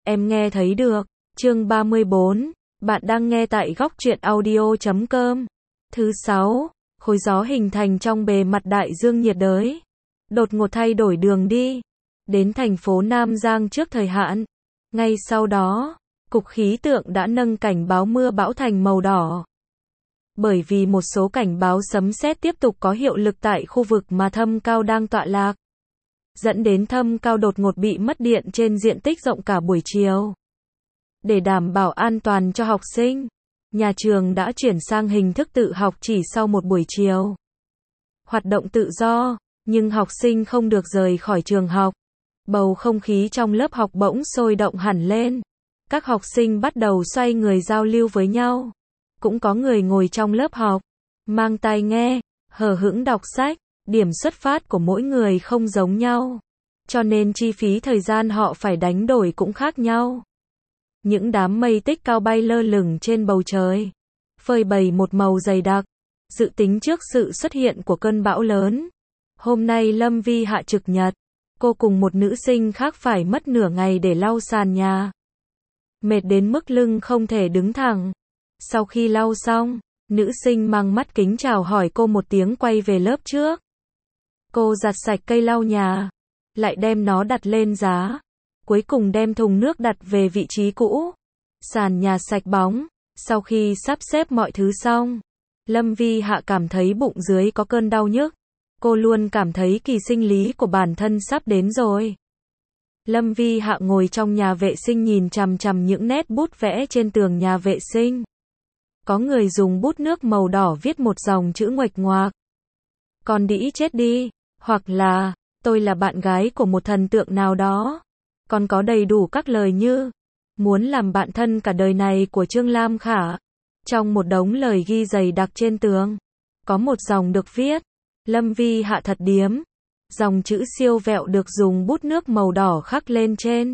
em nghe thấy được. Chương 34, bạn đang nghe tại góc truyện audio.com. Thứ 6, khối gió hình thành trong bề mặt đại dương nhiệt đới. Đột ngột thay đổi đường đi, đến thành phố Nam Giang trước thời hạn. Ngay sau đó, Cục Khí tượng đã nâng cảnh báo mưa bão thành màu đỏ. Bởi vì một số cảnh báo sấm sét tiếp tục có hiệu lực tại khu vực mà Thâm Cao đang tọa lạc, dẫn đến Thâm Cao đột ngột bị mất điện trên diện tích rộng cả buổi chiều. Để đảm bảo an toàn cho học sinh, nhà trường đã chuyển sang hình thức tự học chỉ sau một buổi chiều. Hoạt động tự do, nhưng học sinh không được rời khỏi trường học. Bầu không khí trong lớp học bỗng sôi động hẳn lên. Các học sinh bắt đầu xoay người giao lưu với nhau. Cũng có người ngồi trong lớp học, mang tai nghe, hờ hững đọc sách. Điểm xuất phát của mỗi người không giống nhau, cho nên chi phí thời gian họ phải đánh đổi cũng khác nhau. Những đám mây tích cao bay lơ lửng trên bầu trời, phơi bày một màu dày đặc, dự tính trước sự xuất hiện của cơn bão lớn. Hôm nay Lâm Vi Hạ trực nhật, cô cùng một nữ sinh khác phải mất nửa ngày để lau sàn nhà. Mệt đến mức lưng không thể đứng thẳng. Sau khi lau xong, nữ sinh mang mắt kính chào hỏi cô một tiếng quay về lớp trước. Cô giặt sạch cây lau nhà, lại đem nó đặt lên giá, cuối cùng đem thùng nước đặt về vị trí cũ. Sàn nhà sạch bóng, sau khi sắp xếp mọi thứ xong, Lâm Vi Hạ cảm thấy bụng dưới có cơn đau nhức. Cô luôn cảm thấy kỳ sinh lý của bản thân sắp đến rồi. Lâm Vi Hạ ngồi trong nhà vệ sinh nhìn chằm chằm những nét bút vẽ trên tường nhà vệ sinh. Có người dùng bút nước màu đỏ viết một dòng chữ nguệch ngoạc. Con đĩ chết đi. Hoặc là, tôi là bạn gái của một thần tượng nào đó. Còn có đầy đủ các lời như, muốn làm bạn thân cả đời này của Trương Lam Khả. Trong một đống lời ghi dày đặc trên tường, có một dòng được viết, Lâm Vi Hạ thật điếm. Dòng chữ siêu vẹo được dùng bút nước màu đỏ khắc lên trên.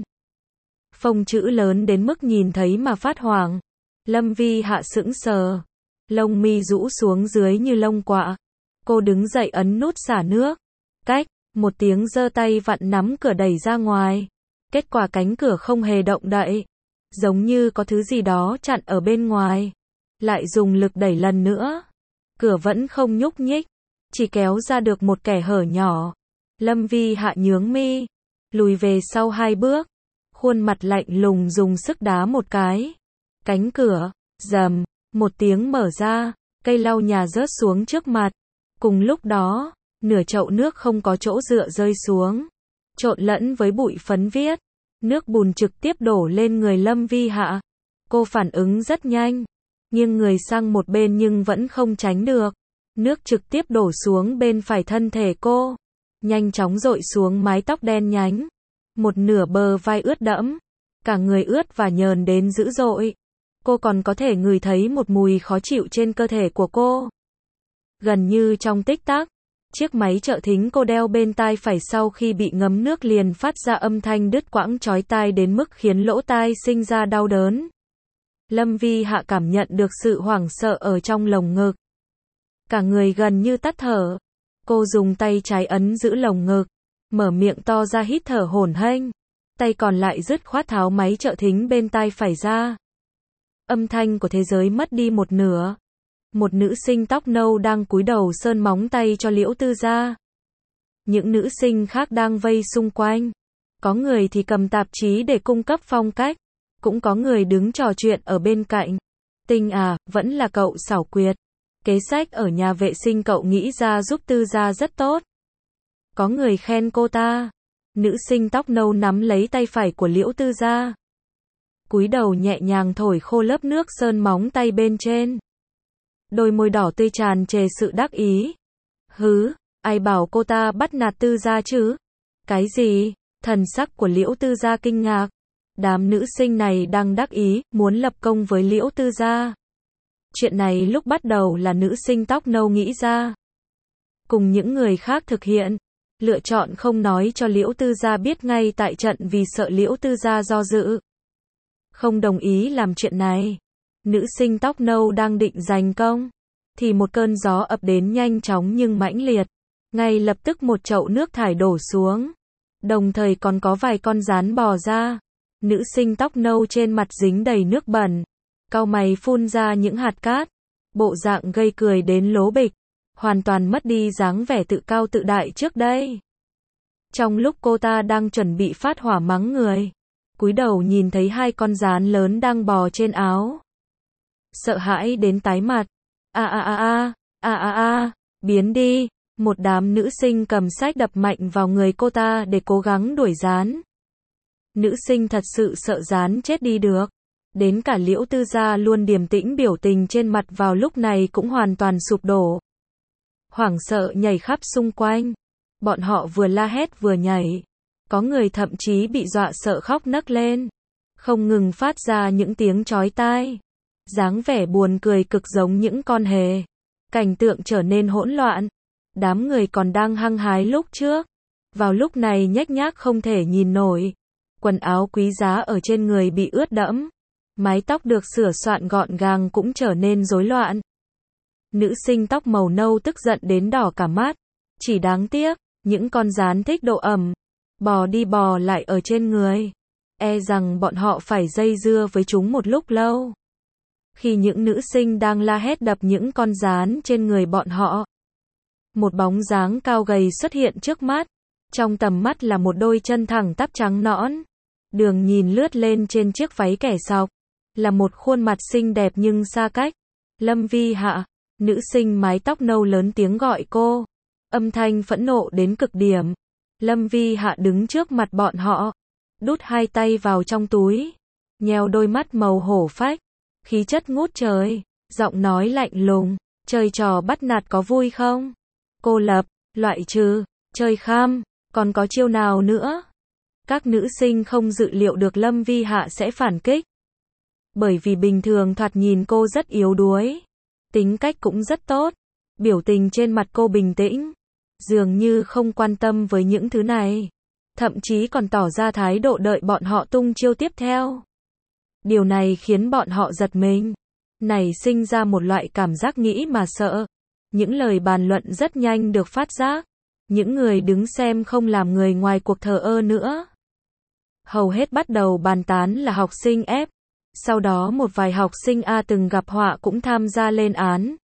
Phông chữ lớn đến mức nhìn thấy mà phát hoảng. Lâm Vi Hạ sững sờ, lông mi rũ xuống dưới như lông quạ. Cô đứng dậy ấn nút xả nước. Cách, một tiếng giơ tay vặn nắm cửa đẩy ra ngoài. Kết quả cánh cửa không hề động đậy. Giống như có thứ gì đó chặn ở bên ngoài. Lại dùng lực đẩy lần nữa. Cửa vẫn không nhúc nhích. Chỉ kéo ra được một kẻ hở nhỏ. Lâm Vi Hạ nhướng mi. Lùi về sau 2 bước. Khuôn mặt lạnh lùng dùng sức đá một cái. Cánh cửa, rầm, một tiếng mở ra. Cây lau nhà rớt xuống trước mặt. Cùng lúc đó, nửa chậu nước không có chỗ dựa rơi xuống, trộn lẫn với bụi phấn viết. Nước bùn trực tiếp đổ lên người Lâm Vi Hạ. Cô phản ứng rất nhanh, nghiêng người sang một bên nhưng vẫn không tránh được. Nước trực tiếp đổ xuống bên phải thân thể cô, nhanh chóng dội xuống mái tóc đen nhánh. Một nửa bờ vai ướt đẫm, cả người ướt và nhờn đến dữ dội. Cô còn có thể ngửi thấy một mùi khó chịu trên cơ thể của cô. Gần như trong tích tắc, chiếc máy trợ thính cô đeo bên tai phải sau khi bị ngấm nước liền phát ra âm thanh đứt quãng chói tai đến mức khiến lỗ tai sinh ra đau đớn. Lâm Vi Hạ cảm nhận được sự hoảng sợ ở trong lồng ngực. Cả người gần như tắt thở. Cô dùng tay trái ấn giữ lồng ngực, mở miệng to ra hít thở hổn hển. Tay còn lại dứt khoát tháo máy trợ thính bên tai phải ra. Âm thanh của thế giới mất đi một nửa. Một nữ sinh tóc nâu đang cúi đầu sơn móng tay cho Liễu Tư Gia. Những nữ sinh khác đang vây xung quanh. Có người thì cầm tạp chí để cung cấp phong cách. Cũng có người đứng trò chuyện ở bên cạnh. Tinh à, vẫn là cậu xảo quyệt. Kế sách ở nhà vệ sinh cậu nghĩ ra giúp Tư Gia rất tốt. Có người khen cô ta. Nữ sinh tóc nâu nắm lấy tay phải của Liễu Tư Gia. Cúi đầu nhẹ nhàng thổi khô lớp nước sơn móng tay bên trên. Đôi môi đỏ tươi tràn trề sự đắc ý. Hứ, ai bảo cô ta bắt nạt Tư Gia chứ? Cái gì? Thần sắc của Liễu Tư Gia kinh ngạc. Đám nữ sinh này đang đắc ý, muốn lập công với Liễu Tư Gia. Chuyện này lúc bắt đầu là nữ sinh tóc nâu nghĩ ra. Cùng những người khác thực hiện. Lựa chọn không nói cho Liễu Tư Gia biết ngay tại trận vì sợ Liễu Tư Gia do dự. Không đồng ý làm chuyện này. Nữ sinh tóc nâu đang định giành công, thì một cơn gió ập đến nhanh chóng nhưng mãnh liệt. Ngay lập tức một chậu nước thải đổ xuống. Đồng thời còn có vài con gián bò ra. Nữ sinh tóc nâu trên mặt dính đầy nước bẩn, cau mày phun ra những hạt cát, bộ dạng gây cười đến lố bịch, hoàn toàn mất đi dáng vẻ tự cao tự đại trước đây. Trong lúc cô ta đang chuẩn bị phát hỏa mắng người, cúi đầu nhìn thấy hai con gián lớn đang bò trên áo. Sợ hãi đến tái mặt. Biến đi. Một đám nữ sinh cầm sách đập mạnh vào người cô ta để cố gắng đuổi gián. Nữ sinh thật sự sợ gián chết đi được. Đến cả Liễu Tư Gia luôn điềm tĩnh biểu tình trên mặt vào lúc này cũng hoàn toàn sụp đổ. Hoảng sợ nhảy khắp xung quanh. Bọn họ vừa la hét vừa nhảy. Có người thậm chí bị dọa sợ khóc nấc lên. Không ngừng phát ra những tiếng chói tai. Dáng vẻ buồn cười cực giống những con hề. Cảnh tượng trở nên hỗn loạn. Đám người còn đang hăng hái lúc trước. Vào lúc này nhếch nhác không thể nhìn nổi. Quần áo quý giá ở trên người bị ướt đẫm. Mái tóc được sửa soạn gọn gàng cũng trở nên rối loạn. Nữ sinh tóc màu nâu tức giận đến đỏ cả mắt. Chỉ đáng tiếc, những con gián thích độ ẩm. Bò đi bò lại ở trên người. E rằng bọn họ phải dây dưa với chúng một lúc lâu. Khi những nữ sinh đang la hét đập những con gián trên người bọn họ, một bóng dáng cao gầy xuất hiện trước mắt. Trong tầm mắt là một đôi chân thẳng tắp trắng nõn. Đường nhìn lướt lên trên chiếc váy kẻ sọc. Là một khuôn mặt xinh đẹp nhưng xa cách. Lâm Vi Hạ. Nữ sinh mái tóc nâu lớn tiếng gọi cô. Âm thanh phẫn nộ đến cực điểm. Lâm Vi Hạ đứng trước mặt bọn họ. Đút hai tay vào trong túi. Nheo đôi mắt màu hổ phách. Khí chất ngút trời. Giọng nói lạnh lùng. Chơi trò bắt nạt có vui không? Cô Lập. Loại trừ. Chơi kham. Còn có chiêu nào nữa? Các nữ sinh không dự liệu được Lâm Vi Hạ sẽ phản kích. Bởi vì bình thường thoạt nhìn cô rất yếu đuối. Tính cách cũng rất tốt. Biểu tình trên mặt cô bình tĩnh. Dường như không quan tâm với những thứ này. Thậm chí còn tỏ ra thái độ đợi bọn họ tung chiêu tiếp theo. Điều này khiến bọn họ giật mình. Nảy sinh ra một loại cảm giác nghĩ mà sợ. Những lời bàn luận rất nhanh được phát giác. Những người đứng xem không làm người ngoài cuộc thờ ơ nữa. Hầu hết bắt đầu bàn tán là học sinh F. Sau đó một vài học sinh A từng gặp họa cũng tham gia lên án.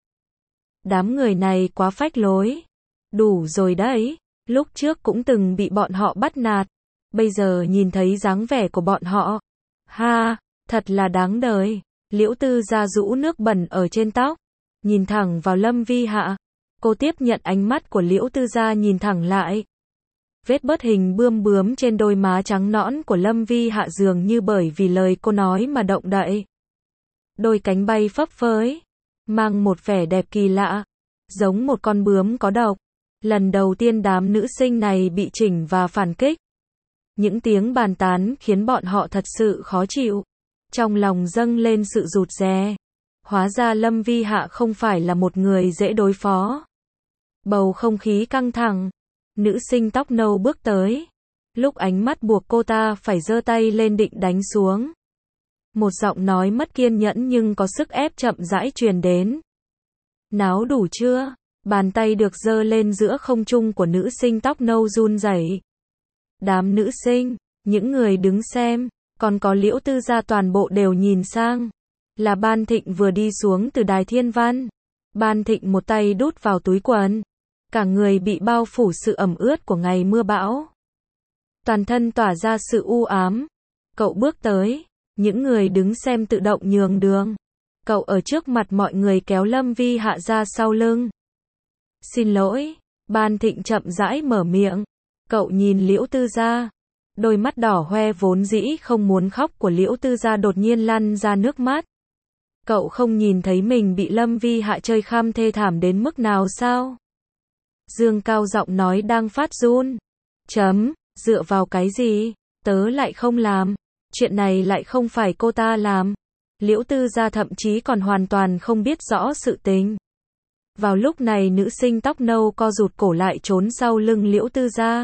Đám người này quá phách lối. Đủ rồi đấy. Lúc trước cũng từng bị bọn họ bắt nạt. Bây giờ nhìn thấy dáng vẻ của bọn họ. Ha, thật là đáng đời. Liễu Tư Gia rũ nước bẩn ở trên tóc. Nhìn thẳng vào Lâm Vi Hạ. Cô tiếp nhận ánh mắt của Liễu Tư Gia nhìn thẳng lại. Vết bớt hình bươm bướm trên đôi má trắng nõn của Lâm Vi Hạ dường như bởi vì lời cô nói mà động đậy. Đôi cánh bay phấp phới. Mang một vẻ đẹp kỳ lạ. Giống một con bướm có độc. Lần đầu tiên đám nữ sinh này bị chỉnh và phản kích. Những tiếng bàn tán khiến bọn họ thật sự khó chịu. Trong lòng dâng lên sự rụt rè. Hóa ra Lâm Vi Hạ không phải là một người dễ đối phó. Bầu không khí căng thẳng. Nữ sinh tóc nâu bước tới. Lúc ánh mắt buộc cô ta phải giơ tay lên định đánh xuống. Một giọng nói mất kiên nhẫn nhưng có sức ép chậm rãi truyền đến. Náo đủ chưa? Bàn tay được giơ lên giữa không trung của nữ sinh tóc nâu run rẩy. Đám nữ sinh, những người đứng xem, còn có Liễu Tư Gia toàn bộ đều nhìn sang. Là Ban Thịnh vừa đi xuống từ đài thiên văn. Ban Thịnh một tay đút vào túi quần. Cả người bị bao phủ sự ẩm ướt của ngày mưa bão. Toàn thân tỏa ra sự u ám. Cậu bước tới. Những người đứng xem tự động nhường đường. Cậu ở trước mặt mọi người kéo Lâm Vi Hạ ra sau lưng. Xin lỗi. Ban Thịnh chậm rãi mở miệng. Cậu nhìn Liễu Tư Gia. Đôi mắt đỏ hoe vốn dĩ không muốn khóc của Liễu Tư Gia đột nhiên lăn ra nước mắt. Cậu không nhìn thấy mình bị Lâm Vi Hạ chơi kham thê thảm đến mức nào sao? Dương cao giọng nói đang phát run. Dựa vào cái gì? Tớ lại không làm. Chuyện này lại không phải cô ta làm. Liễu Tư Gia thậm chí còn hoàn toàn không biết rõ sự tình. Vào lúc này nữ sinh tóc nâu co rụt cổ lại trốn sau lưng Liễu Tư Gia.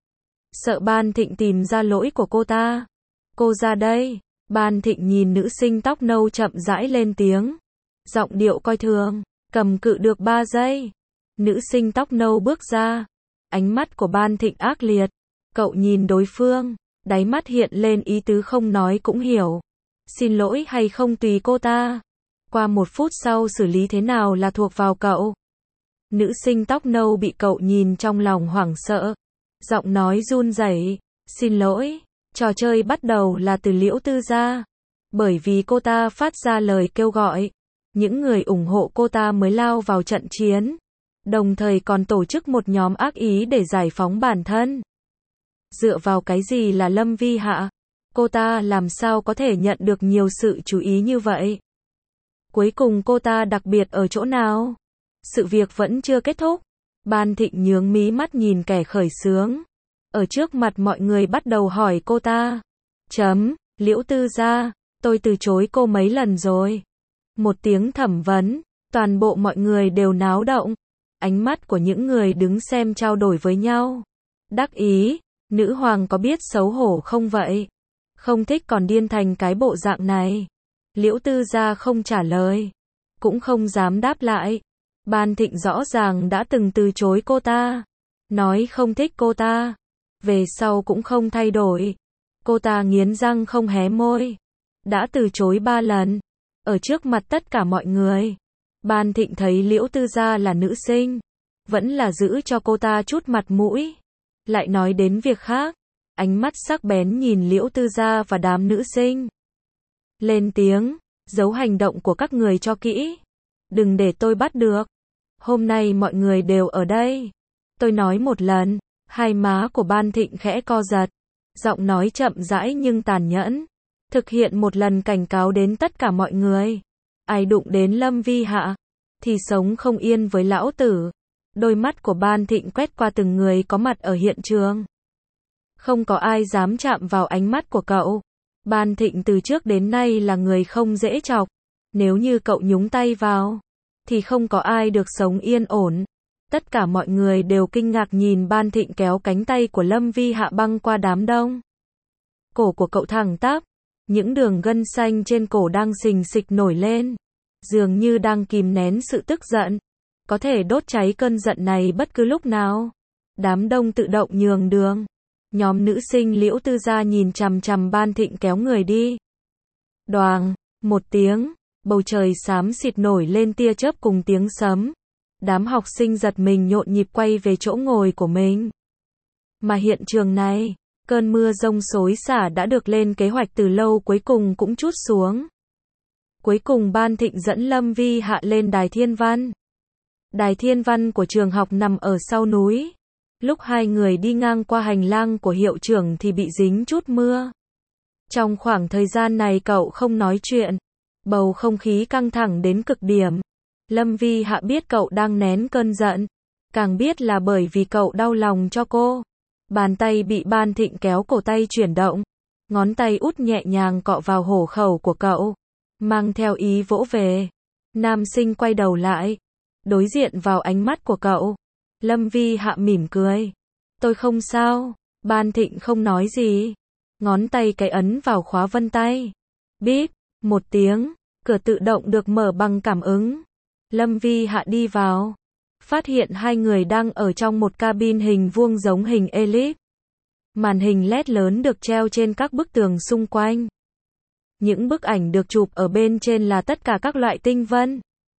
Sợ Ban Thịnh tìm ra lỗi của cô ta. Cô ra đây. Ban Thịnh nhìn nữ sinh tóc nâu chậm rãi lên tiếng. Giọng điệu coi thường. Cầm cự được 3 giây. Nữ sinh tóc nâu bước ra. Ánh mắt của Ban Thịnh ác liệt. Cậu nhìn đối phương. Đáy mắt hiện lên ý tứ không nói cũng hiểu. Xin lỗi hay không tùy cô ta. Qua 1 phút sau xử lý thế nào là thuộc vào cậu. Nữ sinh tóc nâu bị cậu nhìn trong lòng hoảng sợ. Giọng nói run rẩy. Xin lỗi. Trò chơi bắt đầu là từ Liễu Tư gia. Bởi vì cô ta phát ra lời kêu gọi. Những người ủng hộ cô ta mới lao vào trận chiến. Đồng thời còn tổ chức một nhóm ác ý để giải phóng bản thân. Dựa vào cái gì là Lâm Vi Hạ? Cô ta làm sao có thể nhận được nhiều sự chú ý như vậy? Cuối cùng cô ta đặc biệt ở chỗ nào? Sự việc vẫn chưa kết thúc. Ban Thịnh nhướng mí mắt nhìn kẻ khởi xướng. Ở trước mặt mọi người bắt đầu hỏi cô ta. Liễu Tư gia, tôi từ chối cô mấy lần rồi. Một tiếng thẩm vấn, toàn bộ mọi người đều náo động. Ánh mắt của những người đứng xem trao đổi với nhau. Đắc ý, nữ hoàng có biết xấu hổ không vậy? Không thích còn điên thành cái bộ dạng này. Liễu Tư gia không trả lời, cũng không dám đáp lại. Ban Thịnh rõ ràng đã từng từ chối cô ta, nói không thích cô ta, về sau cũng không thay đổi. Cô ta nghiến răng không hé môi, đã từ chối 3 lần, ở trước mặt tất cả mọi người. Ban Thịnh thấy Liễu Tư gia là nữ sinh, vẫn là giữ cho cô ta chút mặt mũi. Lại nói đến việc khác, ánh mắt sắc bén nhìn Liễu Tư gia và đám nữ sinh. Lên tiếng, giấu hành động của các người cho kỹ. Đừng để tôi bắt được. Hôm nay mọi người đều ở đây. Tôi nói một lần. Hai má của Ban Thịnh khẽ co giật. Giọng nói chậm rãi nhưng tàn nhẫn. Thực hiện một lần cảnh cáo đến tất cả mọi người. Ai đụng đến Lâm Vi Hạ, thì sống không yên với lão tử. Đôi mắt của Ban Thịnh quét qua từng người có mặt ở hiện trường. Không có ai dám chạm vào ánh mắt của cậu. Ban Thịnh từ trước đến nay là người không dễ chọc. Nếu như cậu nhúng tay vào, thì không có ai được sống yên ổn. Tất cả mọi người đều kinh ngạc nhìn Ban Thịnh kéo cánh tay của Lâm Vi Hạ băng qua đám đông. Cổ của cậu thẳng tắp, những đường gân xanh trên cổ đang xình xịch nổi lên, dường như đang kìm nén sự tức giận, có thể đốt cháy cơn giận này bất cứ lúc nào. Đám đông tự động nhường đường. Nhóm nữ sinh Liễu Tư gia nhìn chằm chằm Ban Thịnh kéo người đi. Đoàng, một tiếng, bầu trời xám xịt nổi lên tia chớp cùng tiếng sấm. Đám học sinh giật mình nhộn nhịp quay về chỗ ngồi của mình. Mà hiện trường này, cơn mưa giông xối xả đã được lên kế hoạch từ lâu cuối cùng cũng trút xuống. Cuối cùng Ban Thịnh dẫn Lâm Vi Hạ lên đài thiên văn. Đài thiên văn của trường học nằm ở sau núi. Lúc hai người đi ngang qua hành lang của hiệu trưởng thì bị dính chút mưa. Trong khoảng thời gian này cậu không nói chuyện. Bầu không khí căng thẳng đến cực điểm. Lâm Vi Hạ biết cậu đang nén cơn giận. Càng biết là bởi vì cậu đau lòng cho cô. Bàn tay bị Ban Thịnh kéo cổ tay chuyển động. Ngón tay út nhẹ nhàng cọ vào hổ khẩu của cậu. Mang theo ý vỗ về. Nam sinh quay đầu lại. Đối diện vào ánh mắt của cậu. Lâm Vi Hạ mỉm cười. Tôi không sao. Ban Thịnh không nói gì. Ngón tay cái ấn vào khóa vân tay. Bíp, một tiếng. Cửa tự động được mở bằng cảm ứng. Lâm Vi Hạ đi vào. Phát hiện hai người đang ở trong một cabin hình vuông giống hình elip. Màn hình LED lớn được treo trên các bức tường xung quanh. Những bức ảnh được chụp ở bên trên là tất cả các loại tinh vân.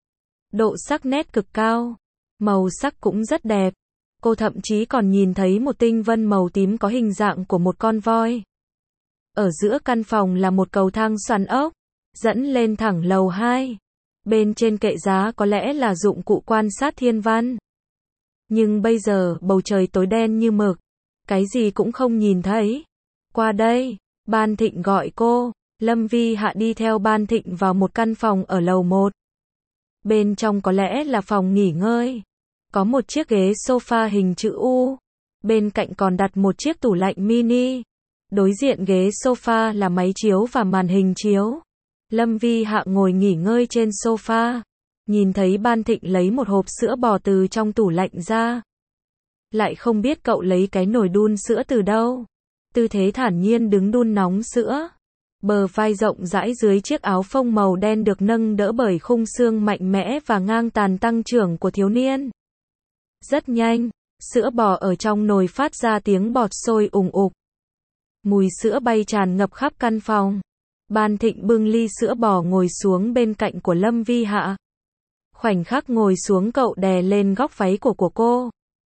Độ sắc nét cực cao. Màu sắc cũng rất đẹp. Cô thậm chí còn nhìn thấy một tinh vân màu tím có hình dạng của một con voi. Ở giữa căn phòng là một cầu thang xoắn ốc, dẫn lên thẳng lầu 2. Bên trên kệ giá có lẽ là dụng cụ quan sát thiên văn. Nhưng bây giờ bầu trời tối đen như mực. Cái gì cũng không nhìn thấy. Qua đây, Ban Thịnh gọi cô. Lâm Vi Hạ đi theo Ban Thịnh vào một căn phòng ở lầu 1. Bên trong có lẽ là phòng nghỉ ngơi. Có một chiếc ghế sofa hình chữ U. Bên cạnh còn đặt một chiếc tủ lạnh mini. Đối diện ghế sofa là máy chiếu và màn hình chiếu. Lâm Vi Hạ ngồi nghỉ ngơi trên sofa. Nhìn thấy Ban Thịnh lấy một hộp sữa bò từ trong tủ lạnh ra. Lại không biết cậu lấy cái nồi đun sữa từ đâu. Tư thế thản nhiên đứng đun nóng sữa. Bờ vai rộng rãi dưới chiếc áo phông màu đen được nâng đỡ bởi khung xương mạnh mẽ và ngang tàn tăng trưởng của thiếu niên. Rất nhanh, sữa bò ở trong nồi phát ra tiếng bọt sôi ùng ục. Mùi sữa bay tràn ngập khắp căn phòng. Ban Thịnh bưng ly sữa bò ngồi xuống bên cạnh của Lâm Vi Hạ. Khoảnh khắc ngồi xuống cậu đè lên góc váy của cô.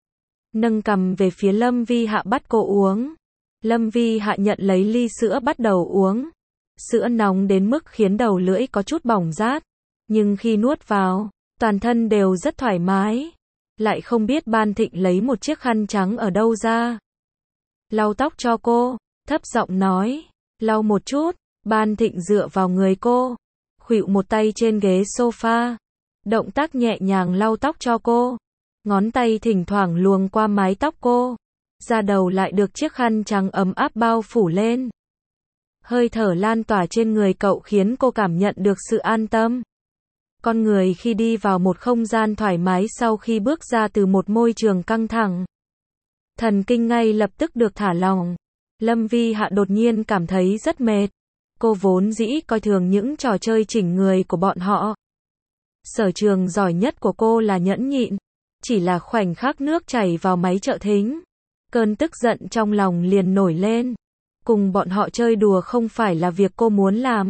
Nâng cằm về phía Lâm Vi Hạ bắt cô uống. Lâm Vi Hạ nhận lấy ly sữa bắt đầu uống. Sữa nóng đến mức khiến đầu lưỡi có chút bỏng rát. Nhưng khi nuốt vào, toàn thân đều rất thoải mái. Lại không biết Ban Thịnh lấy một chiếc khăn trắng ở đâu ra. Lau tóc cho cô, thấp giọng nói. Lau một chút. Ban Thịnh dựa vào người cô, khuỵu một tay trên ghế sofa. Động tác nhẹ nhàng lau tóc cho cô. Ngón tay thỉnh thoảng luồn qua mái tóc cô. Da đầu lại được chiếc khăn trắng ấm áp bao phủ lên. Hơi thở lan tỏa trên người cậu khiến cô cảm nhận được sự an tâm. Con người khi đi vào một không gian thoải mái sau khi bước ra từ một môi trường căng thẳng, thần kinh ngay lập tức được thả lỏng. Lâm Vi Hạ đột nhiên cảm thấy rất mệt. Cô vốn dĩ coi thường những trò chơi chỉnh người của bọn họ. Sở trường giỏi nhất của cô là nhẫn nhịn. Chỉ là khoảnh khắc nước chảy vào máy trợ thính, cơn tức giận trong lòng liền nổi lên. Cùng bọn họ chơi đùa không phải là việc cô muốn làm.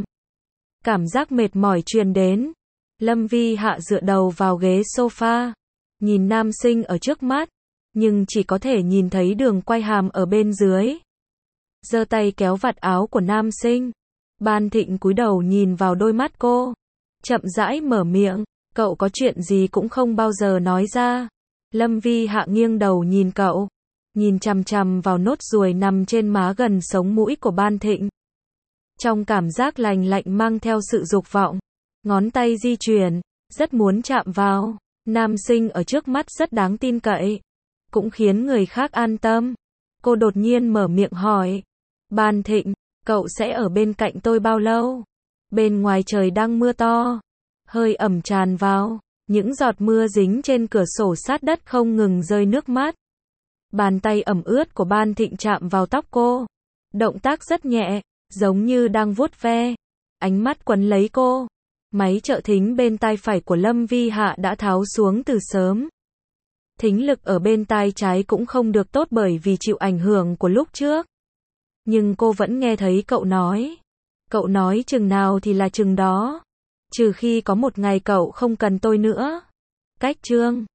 Cảm giác mệt mỏi truyền đến. Lâm Vi Hạ dựa đầu vào ghế sofa, nhìn nam sinh ở trước mắt, nhưng chỉ có thể nhìn thấy đường quai hàm ở bên dưới. Giơ tay kéo vạt áo của nam sinh. Ban Thịnh cúi đầu nhìn vào đôi mắt cô, chậm rãi mở miệng, cậu có chuyện gì cũng không bao giờ nói ra. Lâm Vi Hạ nghiêng đầu nhìn cậu, nhìn chằm chằm vào nốt ruồi nằm trên má gần sống mũi của Ban Thịnh. Trong cảm giác lành lạnh mang theo sự dục vọng, ngón tay di chuyển, rất muốn chạm vào. Nam sinh ở trước mắt rất đáng tin cậy, cũng khiến người khác an tâm. Cô đột nhiên mở miệng hỏi, Ban Thịnh, cậu sẽ ở bên cạnh tôi bao lâu? Bên ngoài trời đang mưa to, hơi ẩm tràn vào, những giọt mưa dính trên cửa sổ sát đất không ngừng rơi nước mắt. Bàn tay ẩm ướt của Ban Thịnh chạm vào tóc cô, động tác rất nhẹ, giống như đang vuốt ve. Ánh mắt quấn lấy cô. Máy trợ thính bên tai phải của Lâm Vi Hạ đã tháo xuống từ sớm. Thính lực ở bên tai trái cũng không được tốt bởi vì chịu ảnh hưởng của lúc trước. Nhưng cô vẫn nghe thấy cậu nói. Cậu nói chừng nào thì là chừng đó. Trừ khi có một ngày cậu không cần tôi nữa. Cách chương